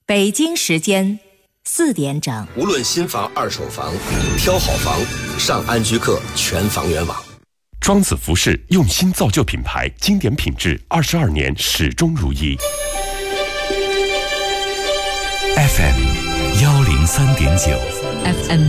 北京时间4点整。 无论新房、二手房，挑好房上安居客全房源网。 庄子服饰用心造就品牌，经典品质，22年始终如一。 FM 103.9 FM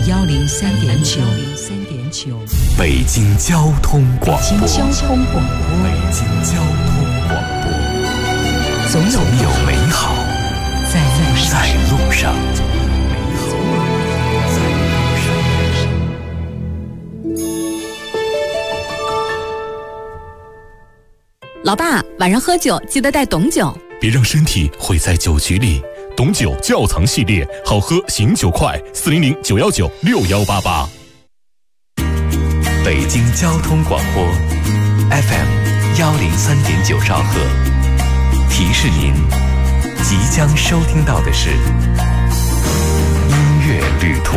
103.9 北京交通广播。 北京交通广播。 北京交通广播。总有美好在路上。 老爸，晚上喝酒记得带董酒， 别让身体毁在酒局里。董酒窖藏系列，好喝醒酒快，400-919-6188。北京交通广播 FM 103.9兆赫，提示您即将收听到的是音乐旅途。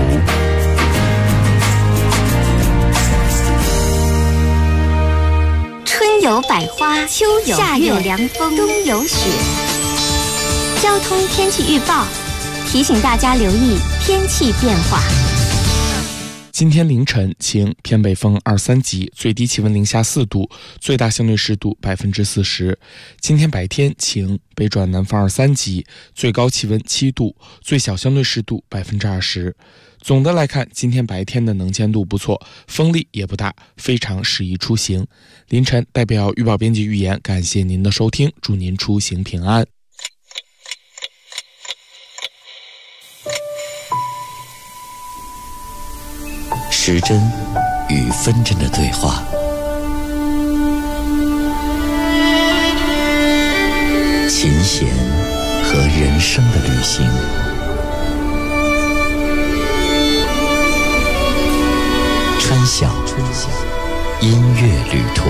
春有百花，秋有夏有凉风，冬有雪。交通天气预报提醒大家留意天气变化。 今天凌晨晴，偏北风2、3级，最低气温零下4度，最大相对湿度40%。今天白天晴，北转南风2、3级，最高气温7度，最小相对湿度20%。总的来看，今天白天的能见度不错，风力也不大，非常适宜出行。凌晨代表预报编辑预言，感谢您的收听，祝您出行平安。 时针与分针的对话，琴弦和人生的旅行，春晓音乐旅途。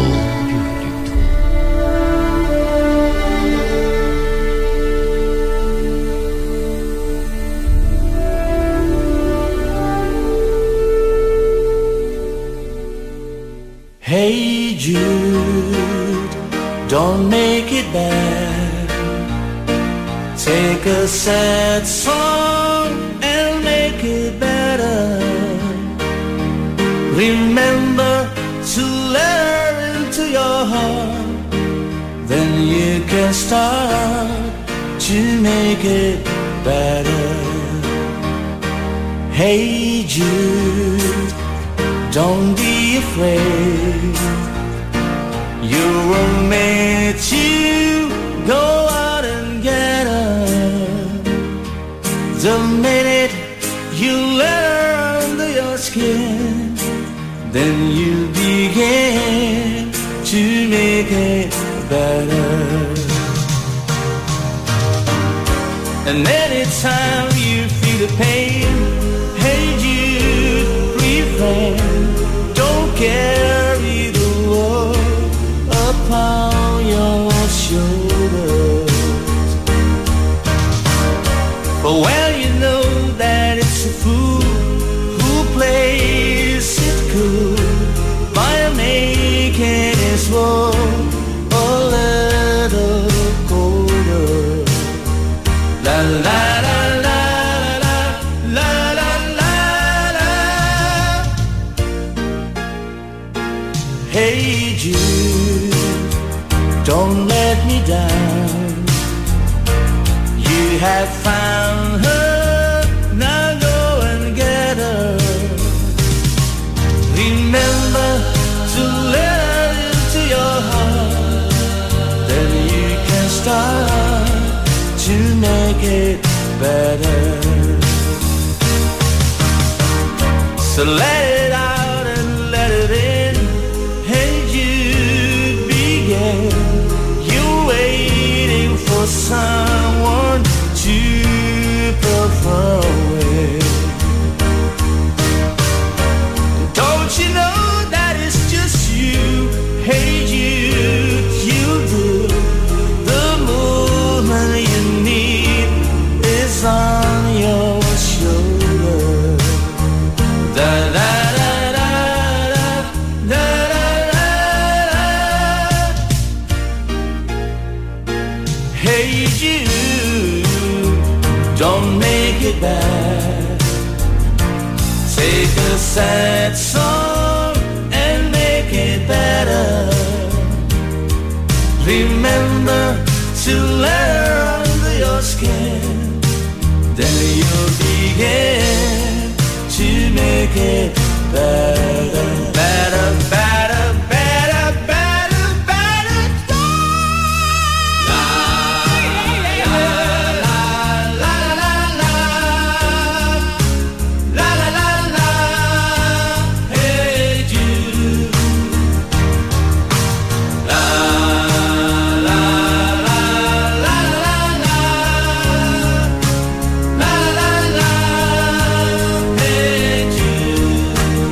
Hey Jude, don't make it bad. Take a sad song and make it better. Remember to let her into your heart. Then you can start to make it better. Hey Jude, don't be afraid. You were made to go out and get her. The minute you let her under your skin, then you begin to make it better. And anytime you feel the pain, hey Jude, refrain. Don't carry the world upon your shoulders. But well you know that it's a fool who plays it cool by making his world a little colder. La la la la la la la la la. Hey Jude, don't let me down. You have found her, now go and get her. Remember to let her into your heart. Then you can start to make it better. So let it out and let it in. Hey Jude, begin. You're waiting for someone to perform with. Don't you know that it's just you? Hey Jude, you do. The movement you need is on your shoulder. Da da da. it bad. Take a sad song and make it better. Remember to learn under your skin. Then you'll begin to make it better, better, better, better, better, better. La la la la la la la la la la. Hey Jude. La la la la la la la la la. Hey Jude.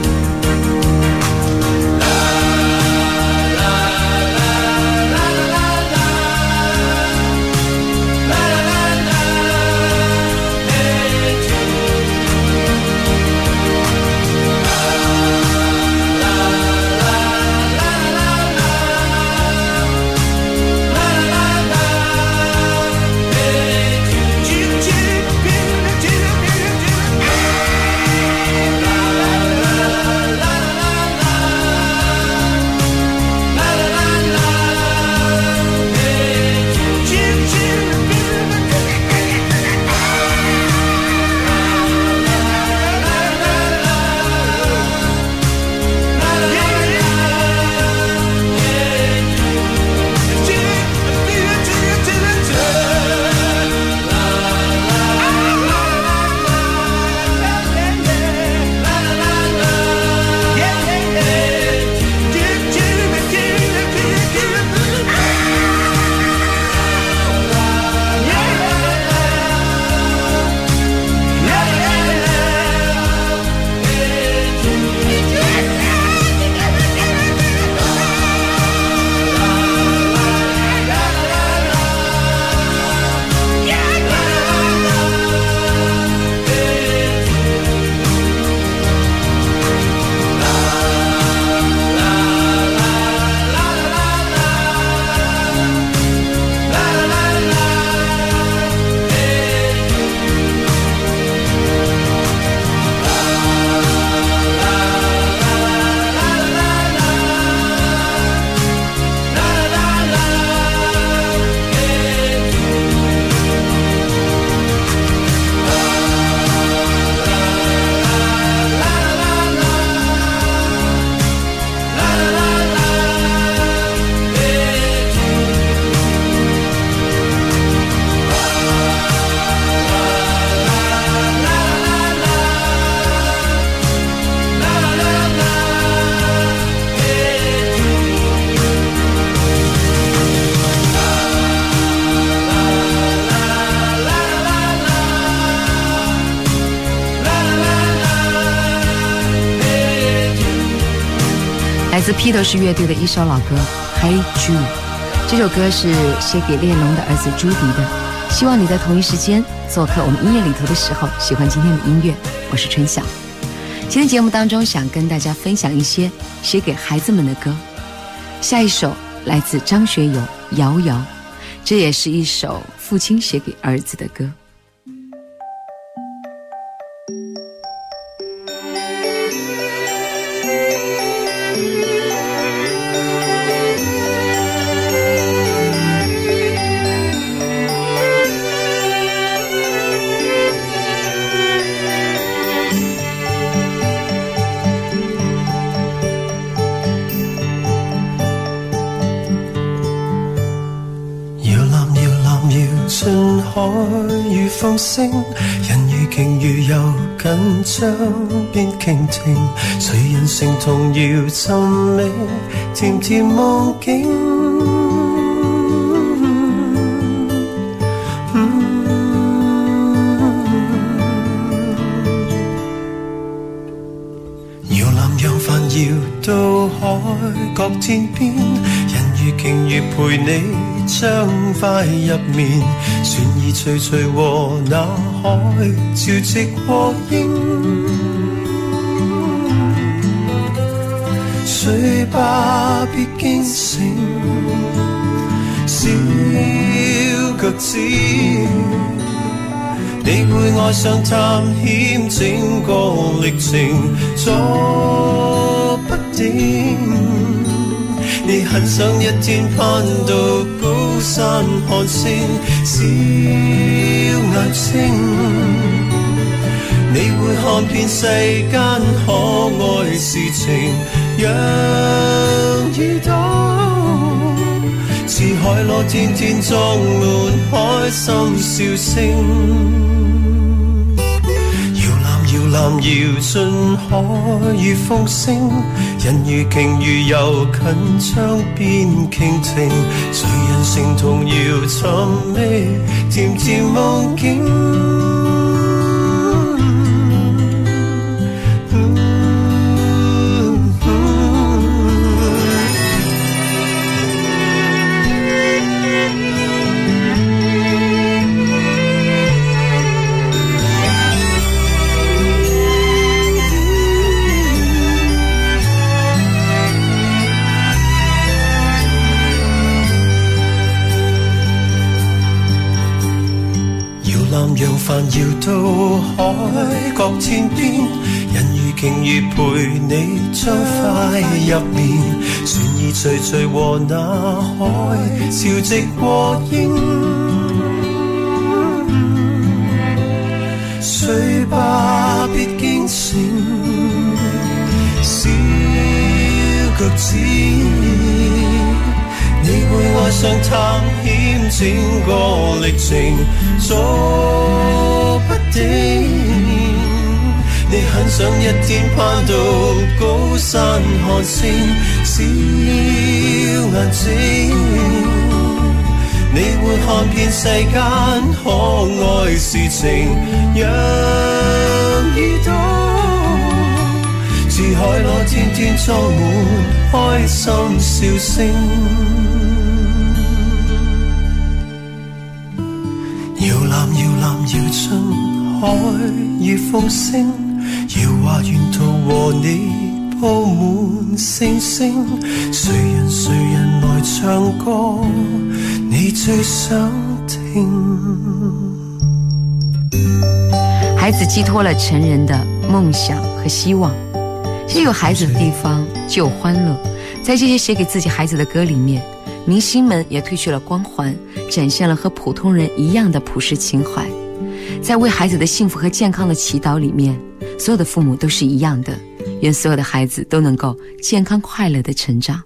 La la la la la la la la la. Hey Jude. La la la la la la la la. Hey Jude. Jude, Jude, Jude, Jude, Jude. La la la la la la la la la. Hey Jude, Jude, Jude, 来自披头士乐队的一首老歌《Hey Jude》，这首歌是写给列侬的儿子朱迪的。希望你在同一时间做客我们音乐里头的时候，喜欢今天的音乐。我是春晓。今天节目当中想跟大家分享一些写给孩子们的歌。下一首来自张学友《摇摇》，这也是一首父亲写给儿子的歌。 春海與風聲，人如鯨魚又緊張邊傾聽，誰人成童謠尋覓甜甜夢境。搖籃揚帆搖到海角天邊，人如鯨魚陪你將快入眠，船兒徐徐和那海潮汐和應，睡吧別驚醒，小腳趾你會愛上探險整個歷程，做不定。你很想一天攀到高山看星，小眼睛，你會看遍世間可愛事情，讓耳朵似海螺天天裝滿開心笑聲。搖籃搖進海與風聲，人如鯨魚遊近窗邊傾聽，誰人成童謠尋覓甜甜夢境。讓帆搖到海角天邊，人如鯨魚陪你將快入眠，船兒徐徐和那海潮汐和應，睡吧別驚醒，小腳趾你會愛上探險整個歷程，做不定。你很想一天攀到高山看星，小眼睛，你會看遍世間可愛事情，讓耳朵似海螺天天裝滿開心笑聲。搖籃搖進海與風聲，搖畫沿途和你鋪滿星星，誰人來唱歌，你最想聽。 孩子寄托了成人的梦想和希望，其实有孩子的地方就有欢乐。在这些写给自己孩子的歌里面，明星们也褪去了光环，展现了和普通人一样的朴实情怀。在为孩子的幸福和健康的祈祷里面，所有的父母都是一样的，愿所有的孩子都能够健康快乐的成长。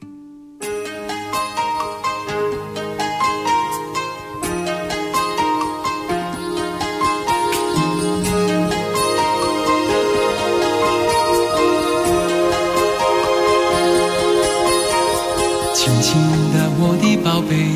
轻轻的我的宝贝，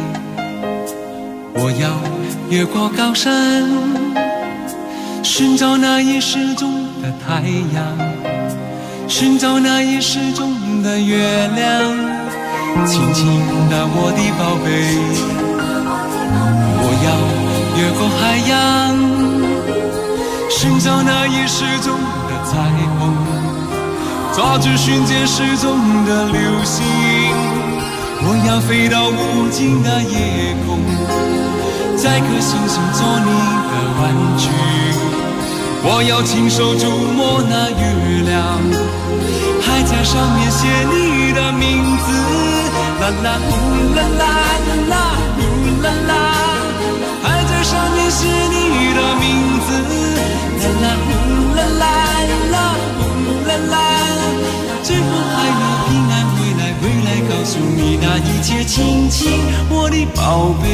我要越过高山，寻找那已失踪的太阳，寻找那已失踪的月亮。轻轻的我的宝贝，我要越过海洋，寻找那已失踪的彩虹，抓住瞬间失踪的流星。我要飞到无尽的夜空，摘颗星星做你的玩具。我要亲手触摸那月亮，还在上面写你的名字。啦啦呼啦啦啦啦呼啦啦，还在上面写你的名字。啦啦呼啦啦啦呼啦啦，最后还要平安回来告诉你那一切，亲亲我的宝贝。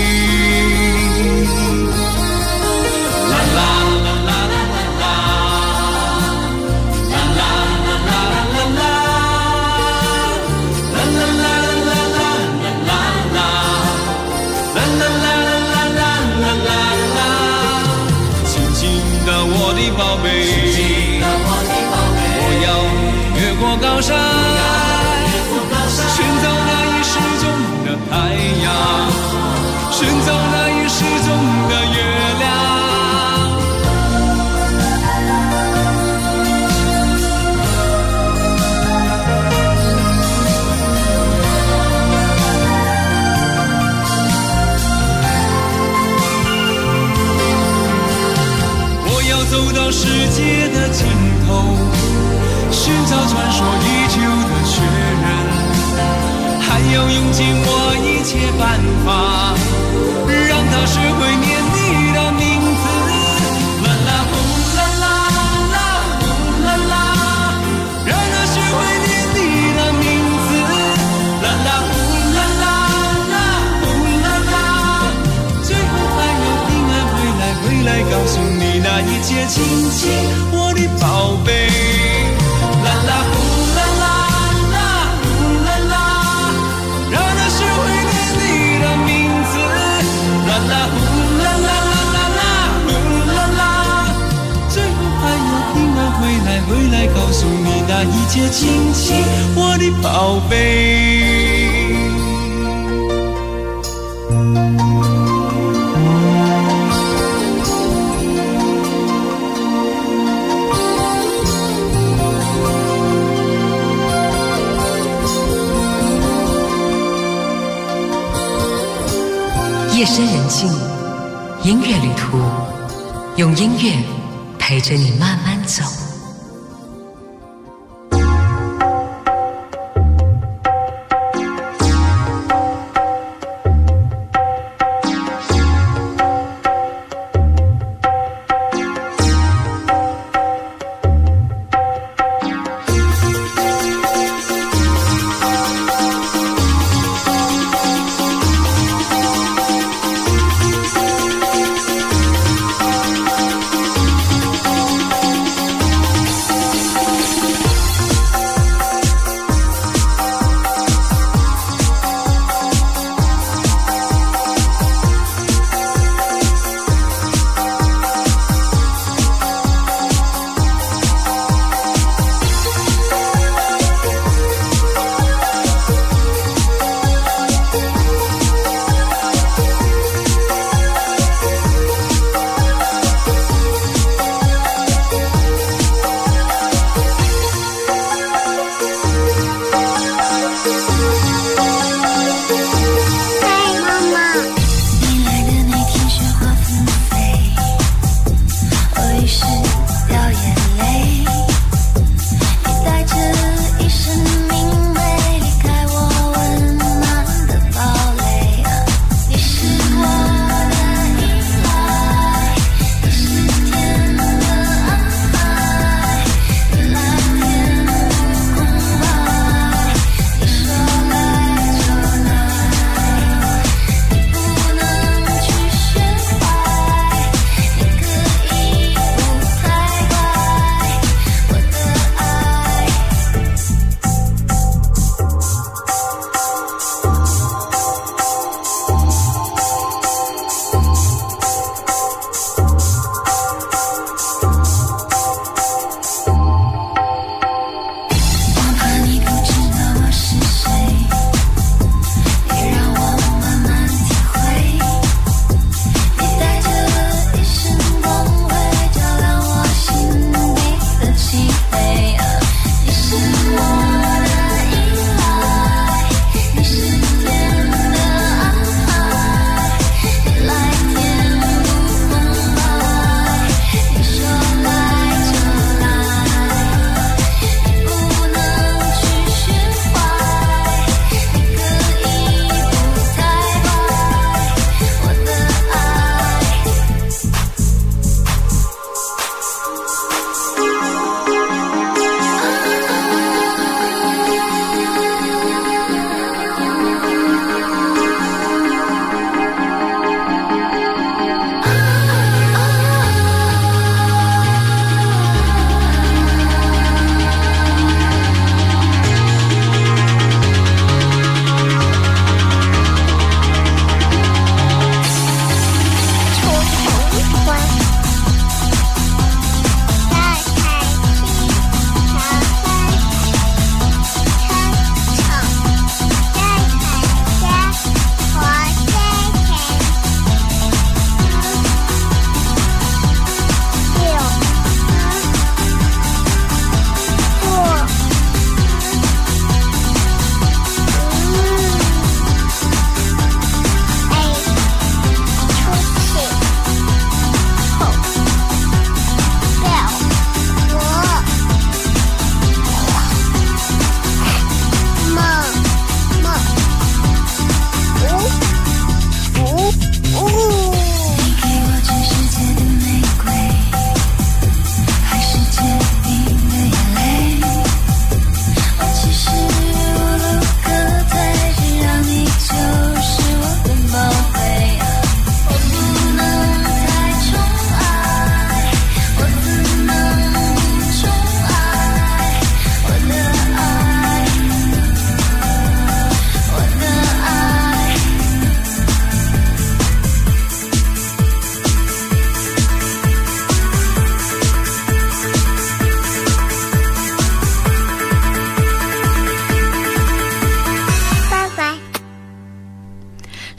啦啦啦啦啦啦啦啦啦啦啦啦啦啦啦啦啦啦，亲亲的我的宝贝，我要越过高山，寻找那已失踪的太阳，寻找那已失踪的月亮。 后，寻找传说已久的确认，还要用尽我一切办法，让他学会念你的名字。啦啦呼啦啦啦呼啦啦，让他学会念你的名字。啦啦呼啦啦啦呼啦啦，最后还要平安回来告诉你那一切亲亲，我的宝贝。啦啦呼啦啦啦呼啦啦，让他学会念你的名字。啦啦呼啦啦啦啦啦呼啦啦，最后还要平安回来告诉你那一切亲亲，我的宝贝。 夜深人静，音乐旅途，用音乐陪着你慢慢走。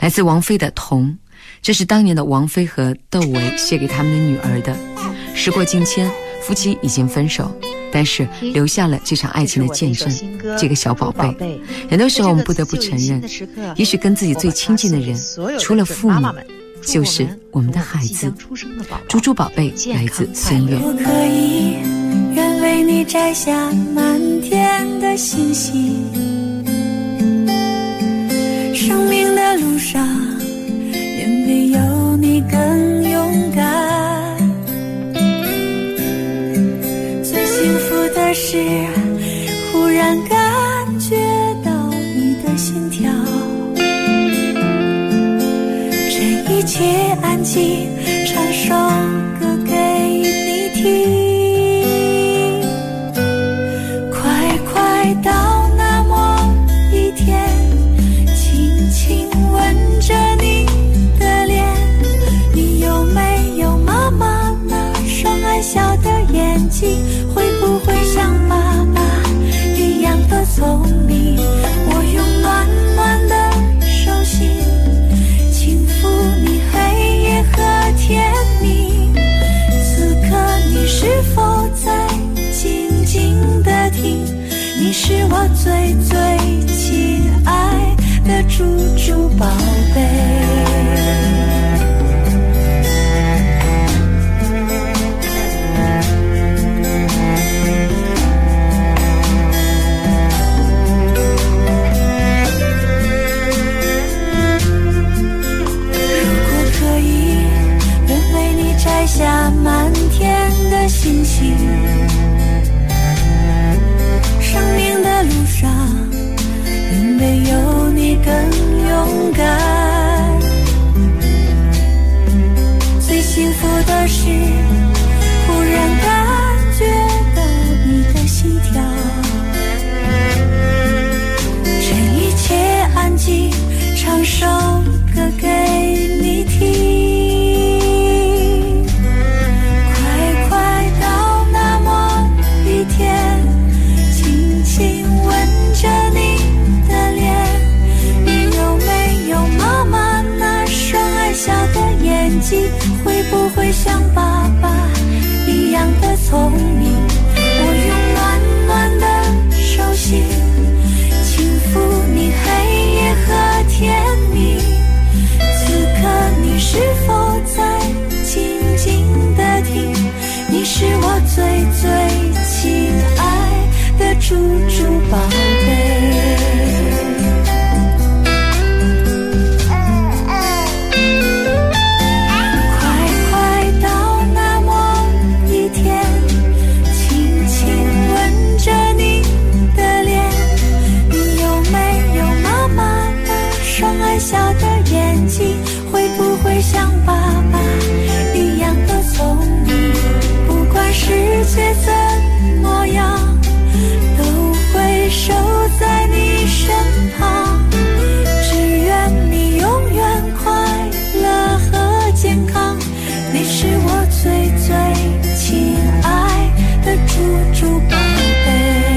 来自王菲的《童》，这是当年的王菲和窦唯写给他们的女儿的。时过境迁，夫妻已经分手，但是留下了这场爱情的见证，这个小宝贝。很多时候我们不得不承认，也许跟自己最亲近的人，除了父母，就是我们的孩子。猪猪宝贝来自孙悦。 我可以愿为你摘下满天的星星，生命的路上也没有你更勇敢。最幸福的是忽然感觉到你的心跳，这一切安静，唱首歌给你听。快快到那么一天，轻轻吻着你的脸，你有没有妈妈那双爱笑的眼睛？会不会像爸爸一样的聪明？我用暖暖的手心轻抚你黑夜和甜蜜，此刻你是否在静静地听？你是我最最亲爱的猪猪宝贝。摘下满天的星星，生命的路上也没有你更勇敢。最幸福的是忽然感觉到你的心跳，这一切安静，唱首歌给你听。会不会像爸爸一样的聪明？我用暖暖的手心轻抚你黑夜和甜蜜，此刻你是否在静静地听？你是我最最亲爱的猪猪宝贝。笑的眼睛，会不会像爸爸一样的聪明？不管世界怎么样，都会守在你身旁。只愿你永远快乐和健康。你是我最最亲爱的猪猪宝贝。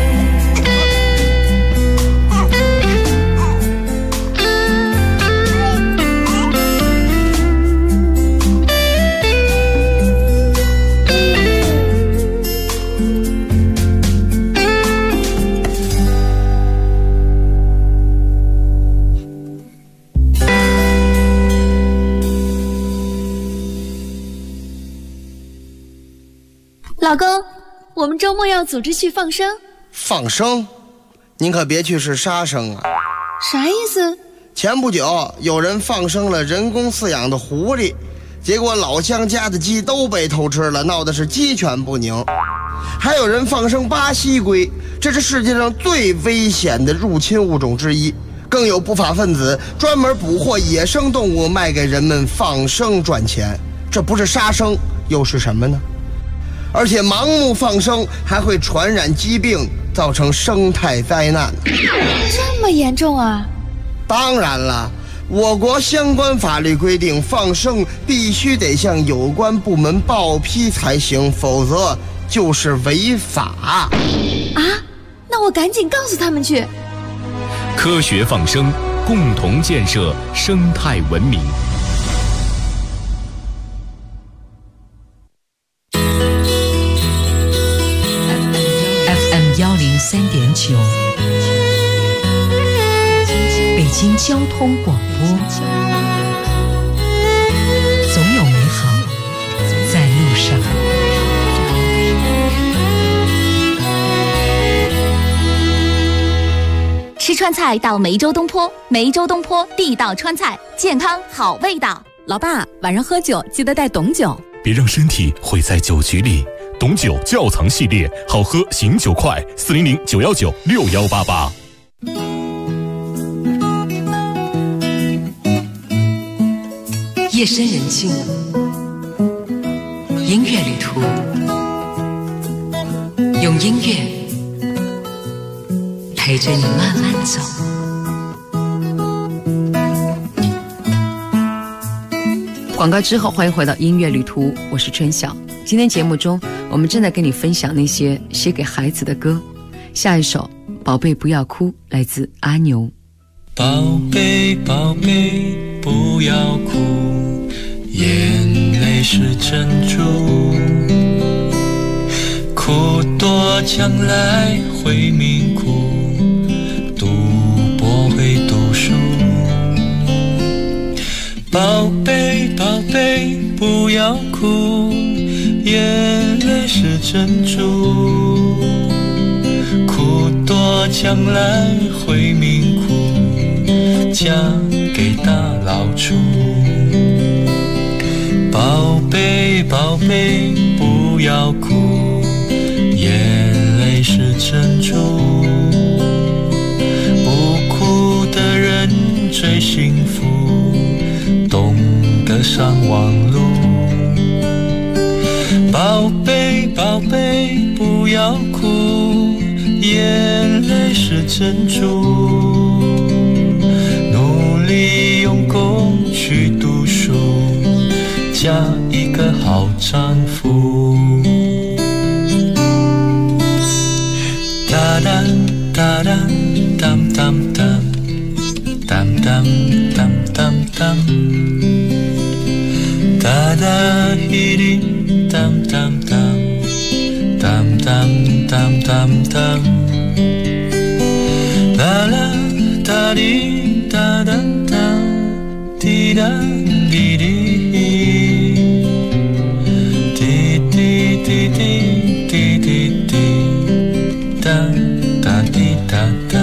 老公，我们周末要组织去放生。 放生？您可别去是杀生啊！ 啥意思？ 前不久有人放生了人工饲养的狐狸，结果老乡家的鸡都被偷吃了，闹得是鸡犬不宁。还有人放生巴西龟，这是世界上最危险的入侵物种之一。更有不法分子专门捕获野生动物卖给人们放生赚钱，这不是杀生又是什么呢？而且盲目放生还会传染疾病，造成生态灾难。 这么严重啊？ 当然了，我国相关法律规定，放生必须得向有关部门报批才行，否则就是违法。 啊？那我赶紧告诉他们去。 科学放生， 共同建设生态文明。 FM 103.9，北京交通广播，总有美好在路上。 吃川菜到梅州东坡，梅州东坡地道川菜，健康好味道。 老爸，晚上喝酒记得带董酒， 别让身体毁在酒局里。董酒窖藏系列，好喝醒酒快，400-919-6188。 夜深人静，音乐旅途，用音乐陪着你慢慢走。 广告之后，欢迎回到音乐旅途，我是春晓。今天节目中，我们正在跟你分享那些写给孩子的歌。下一首《宝贝不要哭》来自阿牛。 宝贝宝贝不要哭，眼泪是珍珠，苦多将来会命苦，赌博会读书。宝贝宝贝不要哭，眼泪是珍珠，苦多将来会命苦，嫁给大老粗。宝贝宝贝不要哭，眼泪是珍珠，不哭的人最幸福，懂得上网路。宝贝宝贝不要哭，眼泪是珍珠，努力用功去读书，嫁一个好丈夫。哒哒哒哒当当当当当当当当，哒哒一哩当当当当当当当当，啦啦哒哩哒哒哒滴哒滴滴滴滴滴滴滴滴滴哒哒滴哒哒。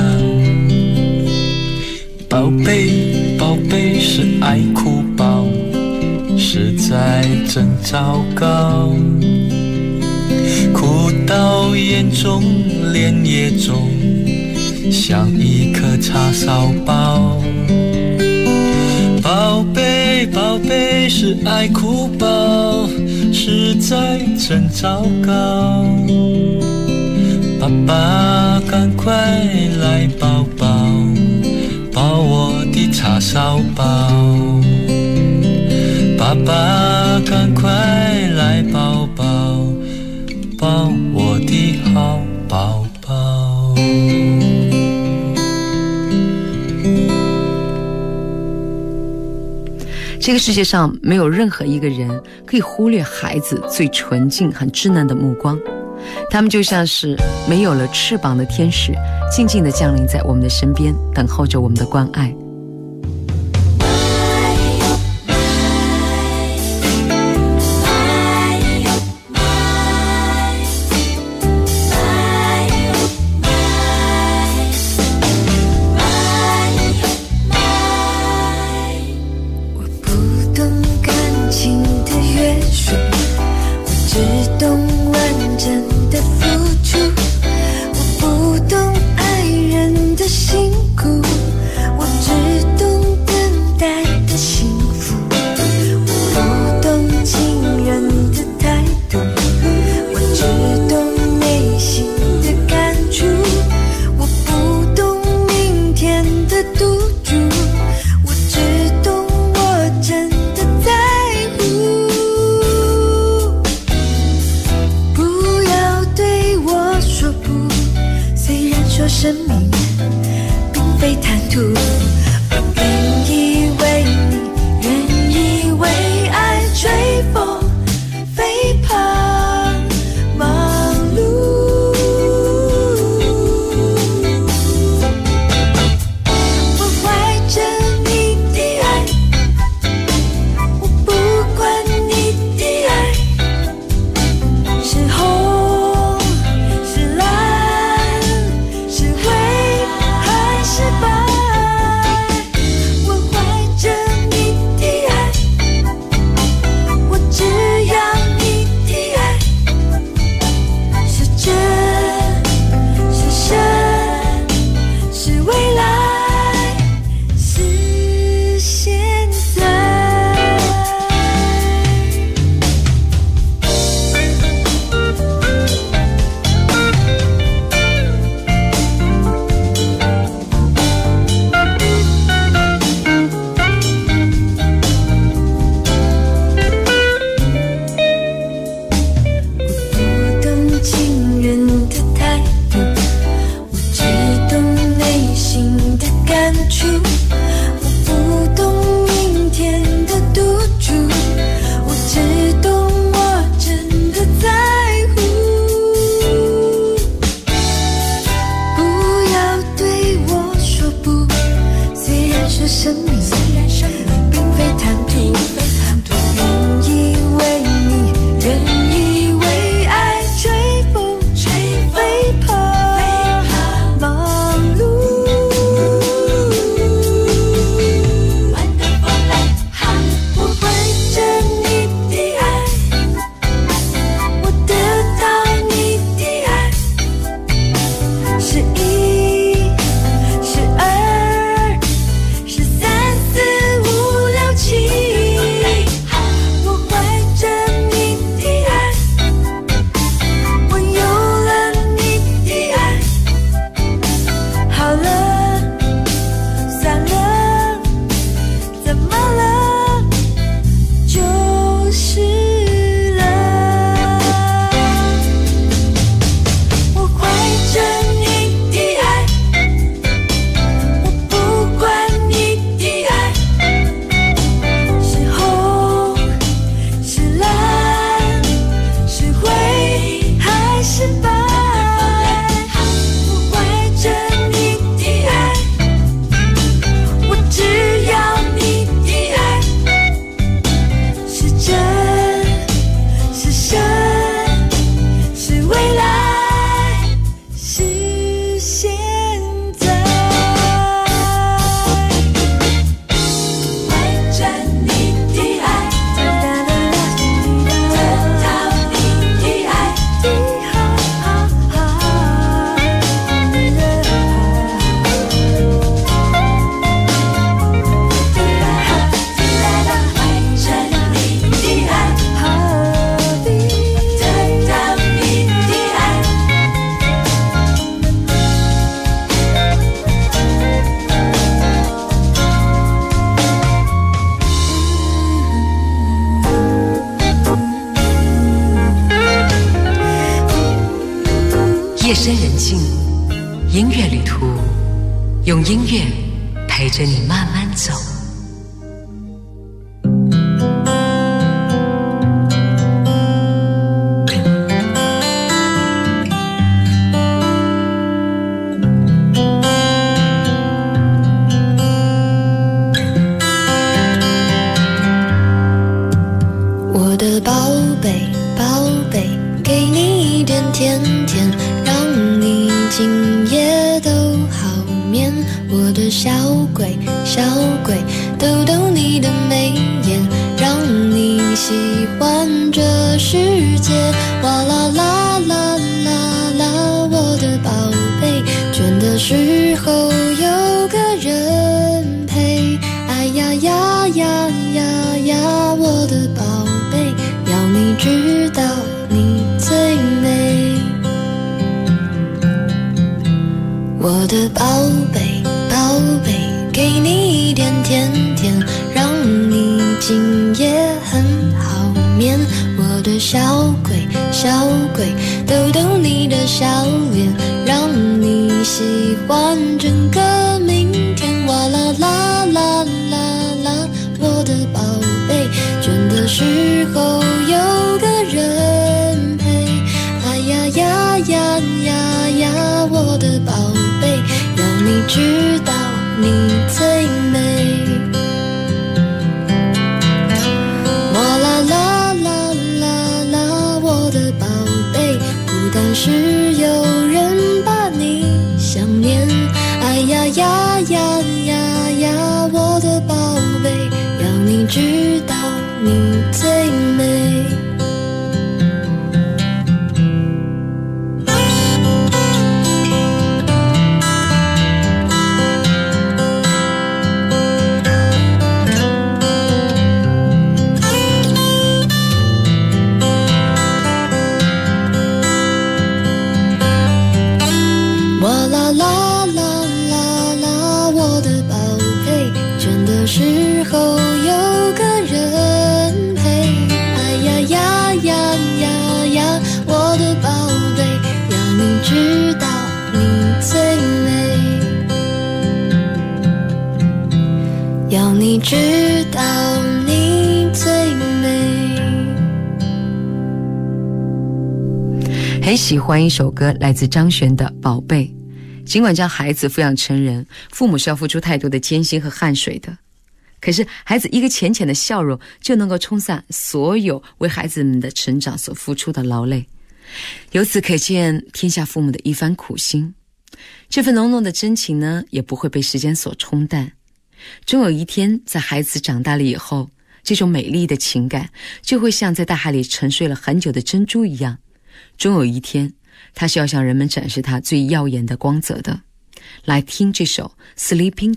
宝贝宝贝是爱哭包，实在真糟糕，哭到眼中脸也肿，像一颗叉烧包。宝贝宝贝是爱哭包，实在真糟糕，爸爸赶快来抱抱，抱我的叉烧包。爸爸赶快来抱抱，抱我的好宝宝。 这个世界上没有任何一个人可以忽略孩子最纯净和稚嫩的目光，他们就像是没有了翅膀的天使，静静地降临在我们的身边，等候着我们的关爱。 生命并非贪图，而感触，我不懂明天的赌注，我只懂我真的在乎。不要对我说不，虽然说生命并非贪图，愿意为你，愿意为爱吹风飞跑忙碌。我怀着你的爱，我得到你的爱，是一，是二，是三四五六七。我怀着你的爱，我有了你的爱，好了，算了，怎么了，就是了。我怀着你的爱，我不管你的爱是红是蓝是灰还是白。我怀着你的爱，我只要你的爱，是真是神是未来是现在。怀着你的爱，得到你的爱，怀着你的爱，得到你的爱。 夜深人静，音乐旅途，用音乐陪着你慢慢走。 我的宝贝，宝贝，给你一点甜甜，让你今夜都好眠。我的小鬼，小鬼，逗逗你的眉眼，让你喜欢这世界。哇啦啦啦啦啦，我的宝贝，倦的时候有个人陪。哎呀呀呀呀呀，我的宝贝，要你知道你最美。我的宝贝，宝贝，给你一点甜甜，让你今夜很好眠。我的小鬼，小鬼，逗逗你的笑脸，让你喜欢整个明天。哇啦啦啦啦啦，我的宝贝，倦的时候有个人陪。哎呀呀呀呀呀，我的宝贝，要你知道你最美。哇啦啦啦啦啦，我的宝贝，孤单时有人把你想念。哎呀呀呀呀呀，我的宝贝，要你知道你最美。 要你知道你最美。 很喜欢一首歌，来自张悬的《宝贝》。尽管将孩子抚养成人，父母是要付出太多的艰辛和汗水的，可是孩子一个浅浅的笑容就能够冲散所有为孩子们的成长所付出的劳累，由此可见天下父母的一番苦心。这份浓浓的真情呢，也不会被时间所冲淡。终有一天，在孩子长大了以后，这种美丽的情感就会像在大海里沉睡了很久的珍珠一样，终有一天它是要向人们展示它最耀眼的光泽的。来听这首 Sleeping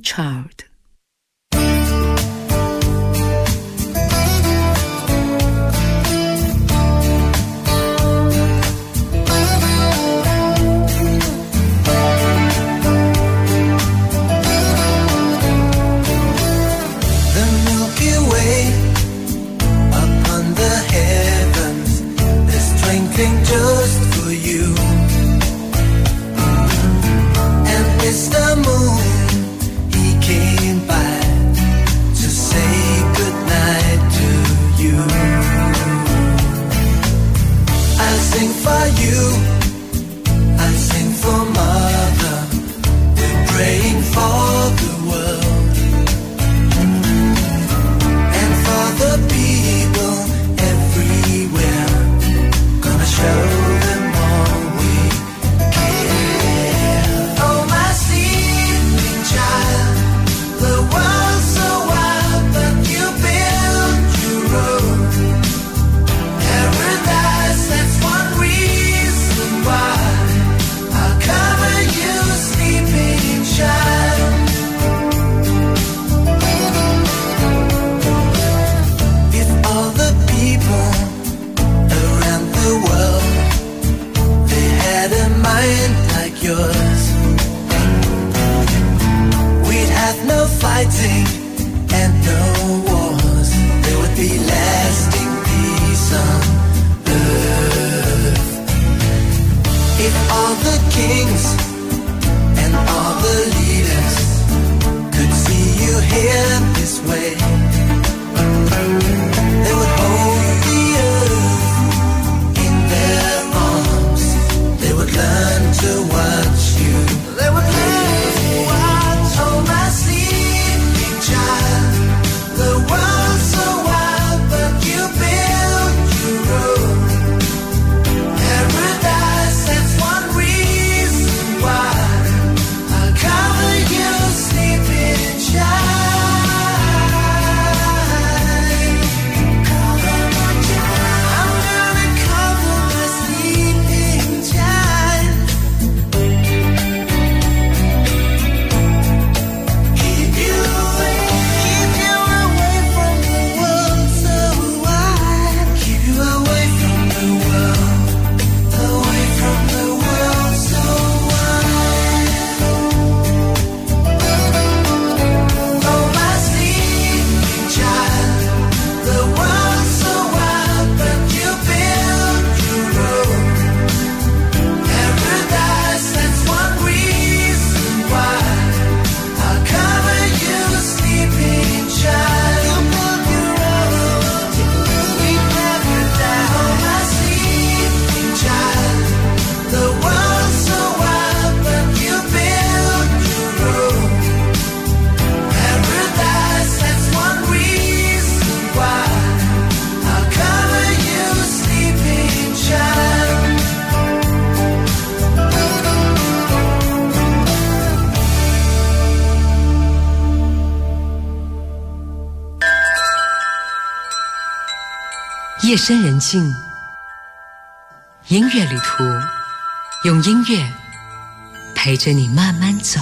Child。 夜深人静，音乐旅途，用音乐陪着你慢慢走。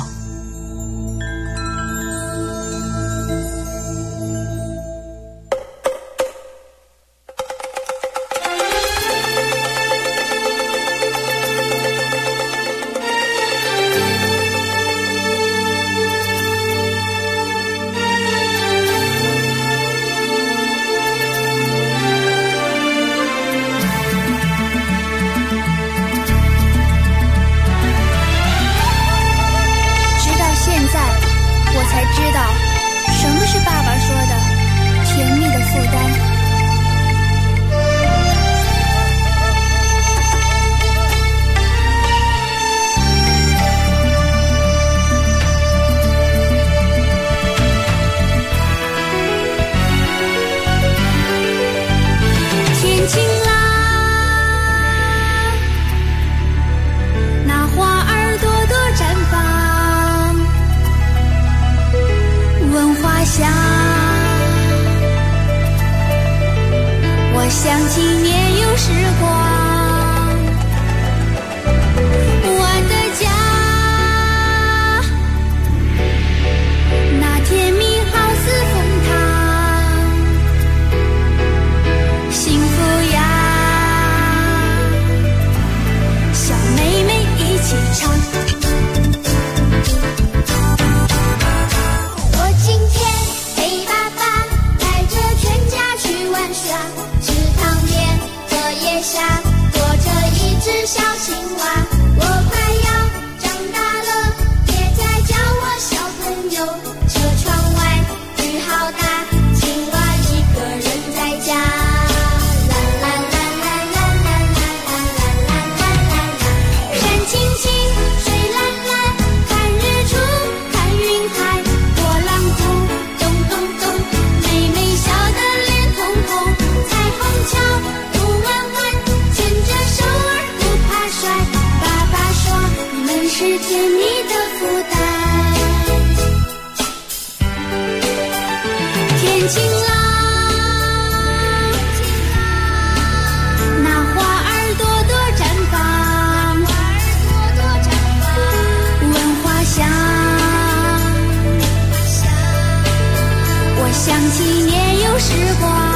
乡，我想起年幼时光。 小青蛙，我快要长大了，别再叫我小朋友。车窗外雨好大，青蛙一个人在家。啦啦啦啦啦啦啦啦啦啦啦啦。山青青，水蓝蓝，看日出，看云海，波浪鼓，咚咚咚，妹妹笑得脸通红。彩虹桥，路弯弯，牵着手儿。爸爸说你们是甜蜜的负担。天晴了，那花儿朵朵绽放，闻花香。我想起年幼时光，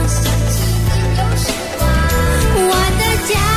我的家。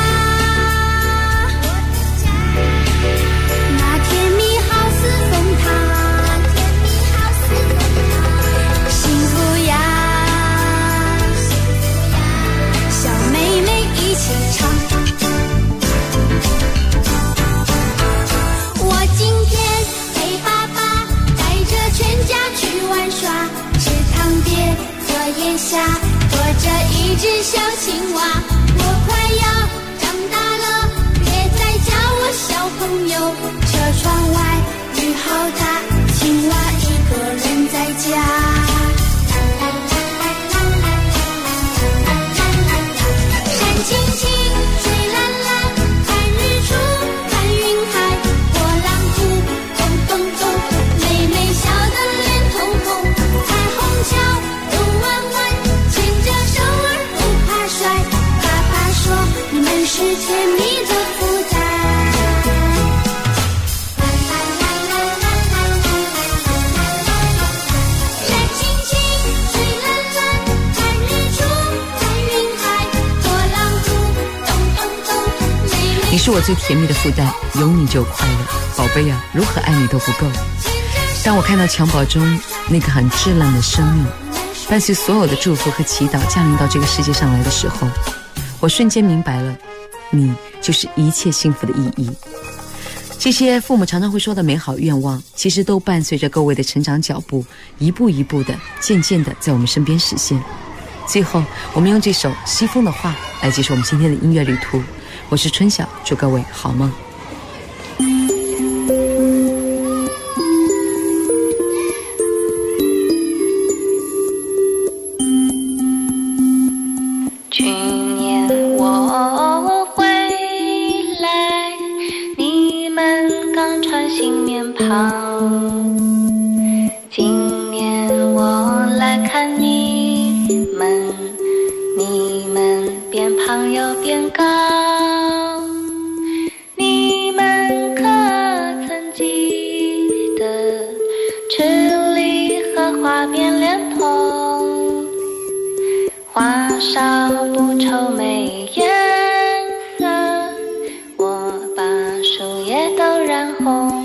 下躲着一只小青蛙，我快要长大了，别再叫我小朋友。车窗外雨好大，青蛙一个人在家。山青青，水蓝蓝，看日出，看云海，波浪鼓，咚咚咚，妹妹笑得脸通红。彩虹桥，路弯弯。你们是甜蜜的负担。山青青，水蓝蓝，看日出，看云海，波浪鼓，咚咚咚。 你是我最甜蜜的负担，有你就快乐，宝贝啊，如何爱你都不够。当我看到襁褓中那个很稚烂的生命，伴随所有的祝福和祈祷降临到这个世界上来的时候，我瞬间明白了，你就是一切幸福的意义。这些父母常常会说的美好愿望，其实都伴随着各位的成长脚步，一步一步的渐渐的在我们身边实现。最后我们用这首西风的话来结束我们今天的音乐旅途。我是春晓，祝各位好梦。 今年我来看你们变胖又变高，你们可曾记得池里荷花变脸盆，花少不愁没颜色，我把树叶都染红。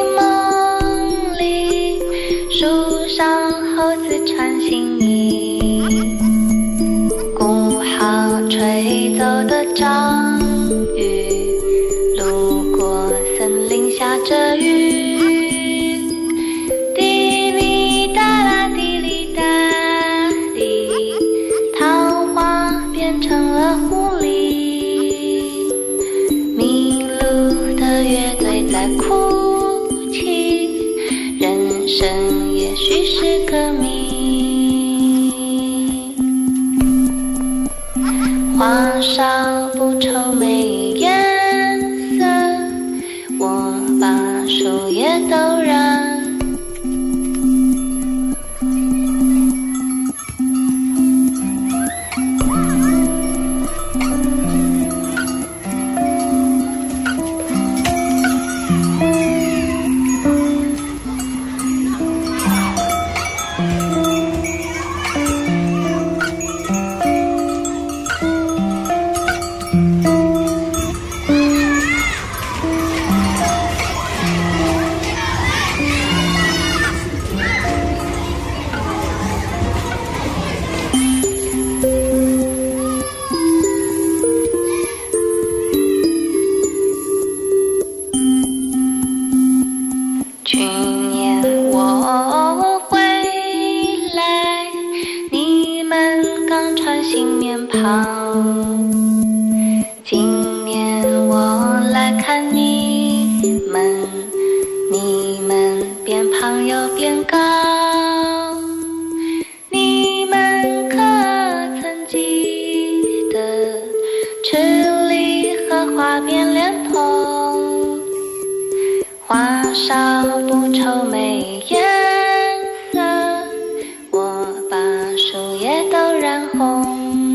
树上猴子穿新衣， 少不愁没颜色，我把树叶都染。今年我来看你们变胖又变高，你们可曾记得池里荷花变脸筒，花少不愁没颜色，我把树叶都染红。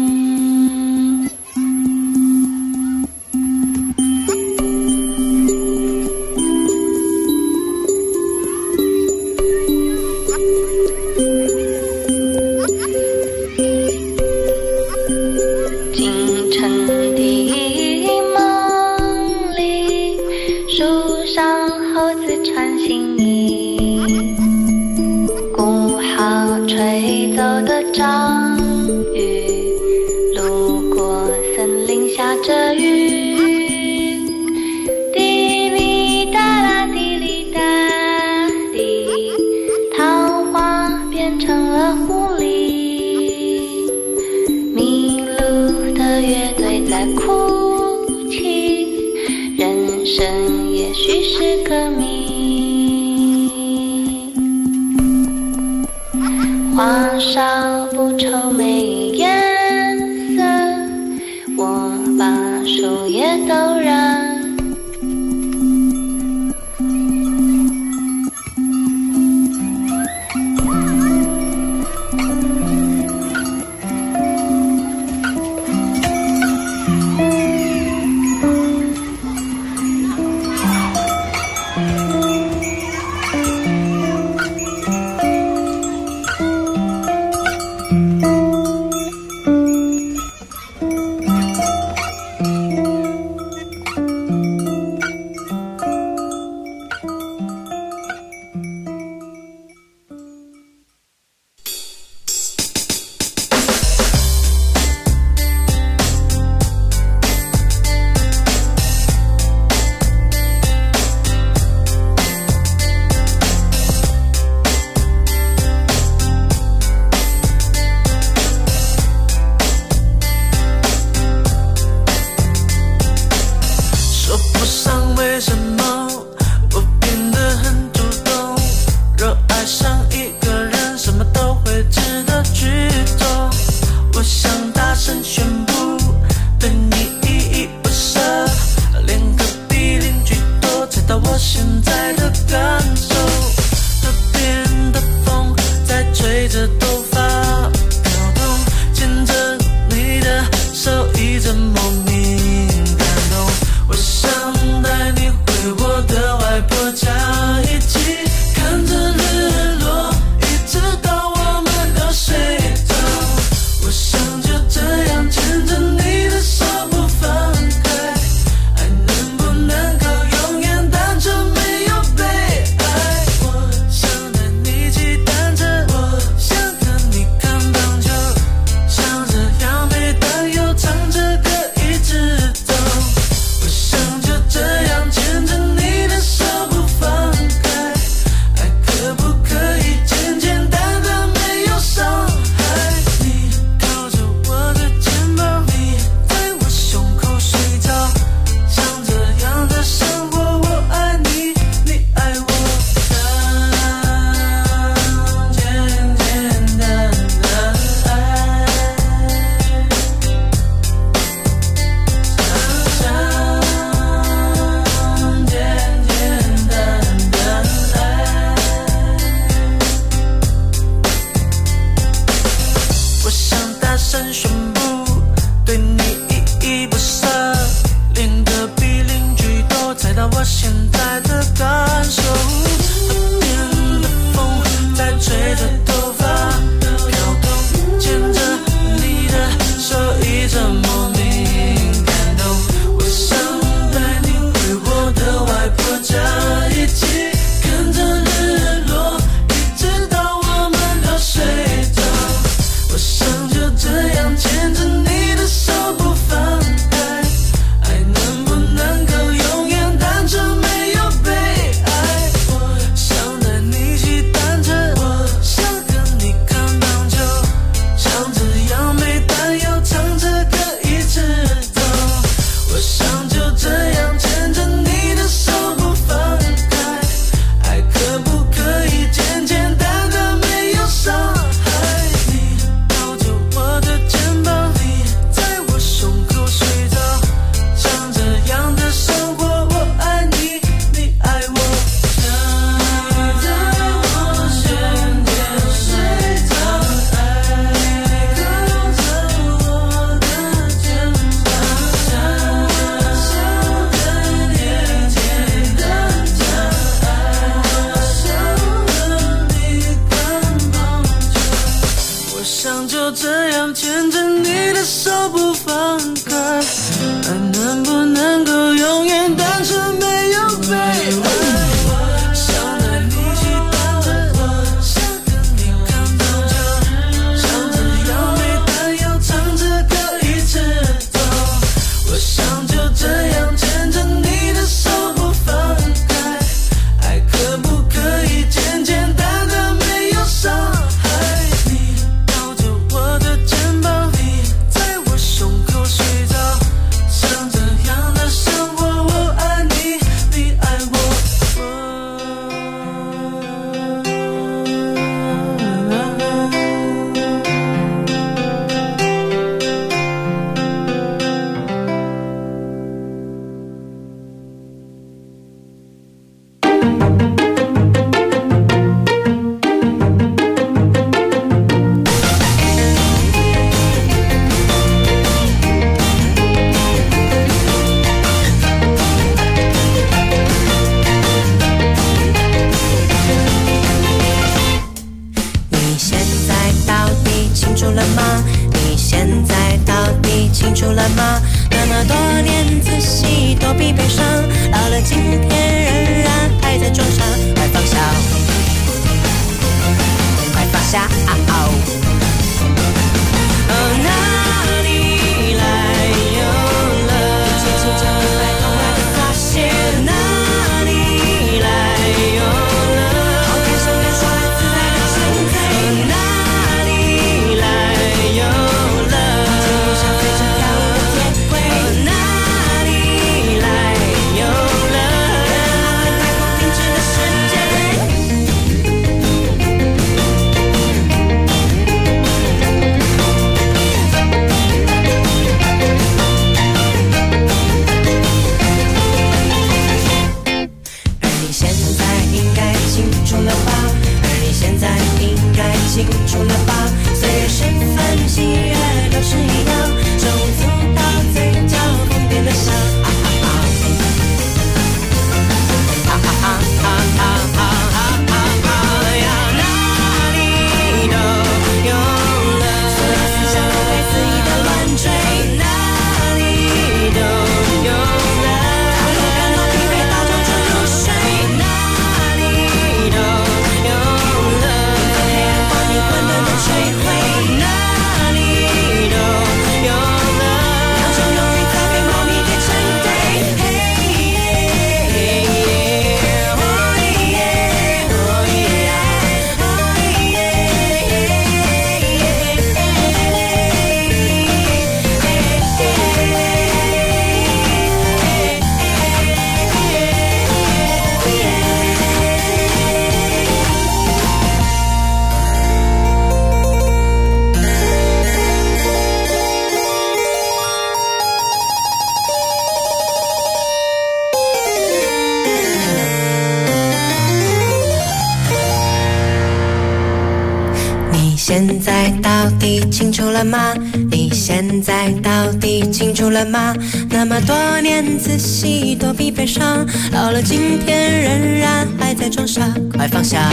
吹走的章鱼，路过森林下着雨，滴哩哒啦滴哩哒哩，桃花变成了狐狸，迷路的乐队在哭泣，人生也许是个谜。花少不愁没颜色，我把树叶都染。 了吗？那么多年仔细躲避悲伤，到了今天仍然还在装傻。快放下，快放下！哪里来由了？轻轻将你摆动来的发现，哪里来由了？好感伤感说来自在的沉醉，哪里来由了？记录下飞着跳舞的铁轨，哪里来由了？太空停止的时间。清楚了吧？而你现在应该清楚了吧？虽然身份喜悦都是一样，手足到嘴角疯癫的笑。哪里都有了，所有思想都被肆意的乱追，哪里都有了，他都感到疲惫到就准入睡。摧毁哪里都有了，两手用力在被猫咪给沉堆。现在到底清楚了吗？你现在到底清楚了吗？那么多年仔细躲避悲伤，到了今天仍然还在装傻。快放下，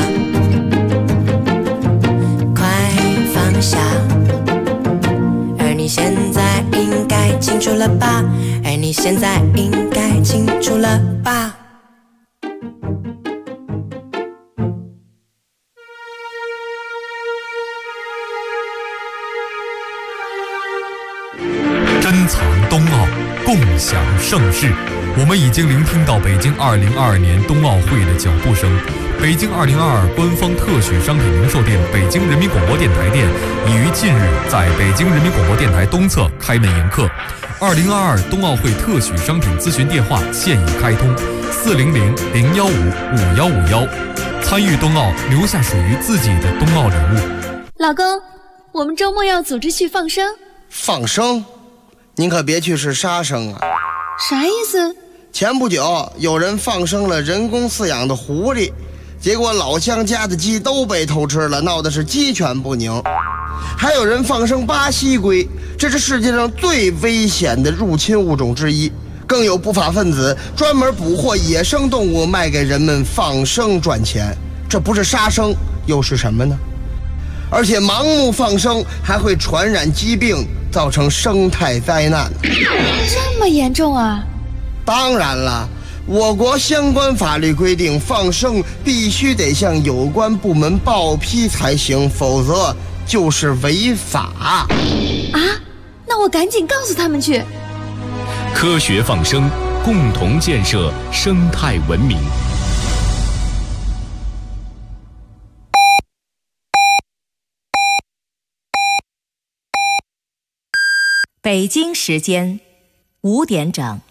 快放下。而你现在应该清楚了吧？而你现在应该清楚了吧？ 珍藏冬奥，共享盛世。我们已经聆听到北京2022年冬奥会的脚步声。北京2022官方特许商品零售店北京人民广播电台店已于近日在北京人民广播电台东侧开门迎客。2022冬奥会特许商品咨询电话现已开通，400-015-5151。参与冬奥，留下属于自己的冬奥礼物。 老公，我们周末要组织去放生。 放生？您可别去是杀生啊！ 啥意思？ 前不久有人放生了人工饲养的狐狸，结果老乡家的鸡都被偷吃了，闹得是鸡犬不宁。还有人放生巴西龟，这是世界上最危险的入侵物种之一。更有不法分子专门捕获野生动物卖给人们放生赚钱，这不是杀生又是什么呢？而且盲目放生还会传染疾病，造成生态灾难。 这么严重啊？ 当然了，我国相关法律规定，放生必须得向有关部门报批才行，否则就是违法。 啊？那我赶紧告诉他们去。 科学放生，共同建设生态文明。 北京时间5点整。